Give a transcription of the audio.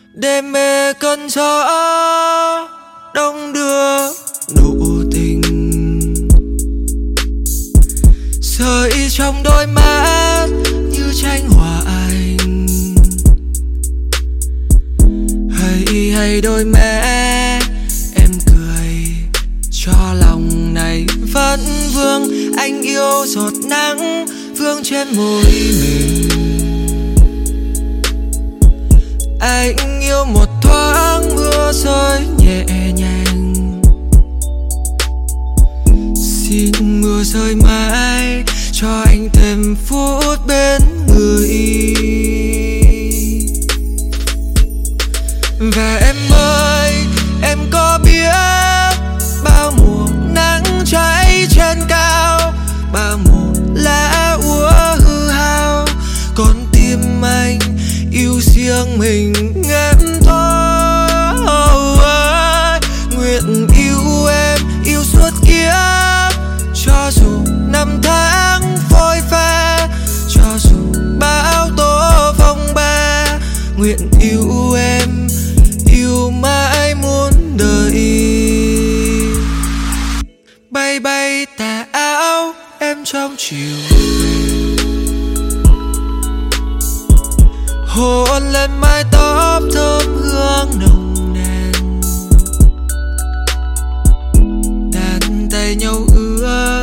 đêm mê cơn gió đông đưa nụ tình rơi trong đôi mắt như tranh hòa ảnh. Hay đôi mẹ em cười cho lòng này vẫn vương. Anh yêu giọt nắng vương trên môi mình. Anh yêu một thoáng mưa rơi nhẹ nhàng. Xin mưa rơi mãi cho anh thêm phút bên người. Và em ơi, em có biết bao mùa nắng cháy trên cao, bao mùa lá úa hư hao, con tim anh yêu riêng mình em thôi. Nguyện yêu em, yêu suốt kiếp, cho dù năm tháng phôi pha, cho dù bão tố phong ba. Nguyện yêu em, yêu mãi muôn đời. Bay bay tà áo em trong chiều, hôn lên mái tóc thơm hương nồng nàn, đàn tay nhau ước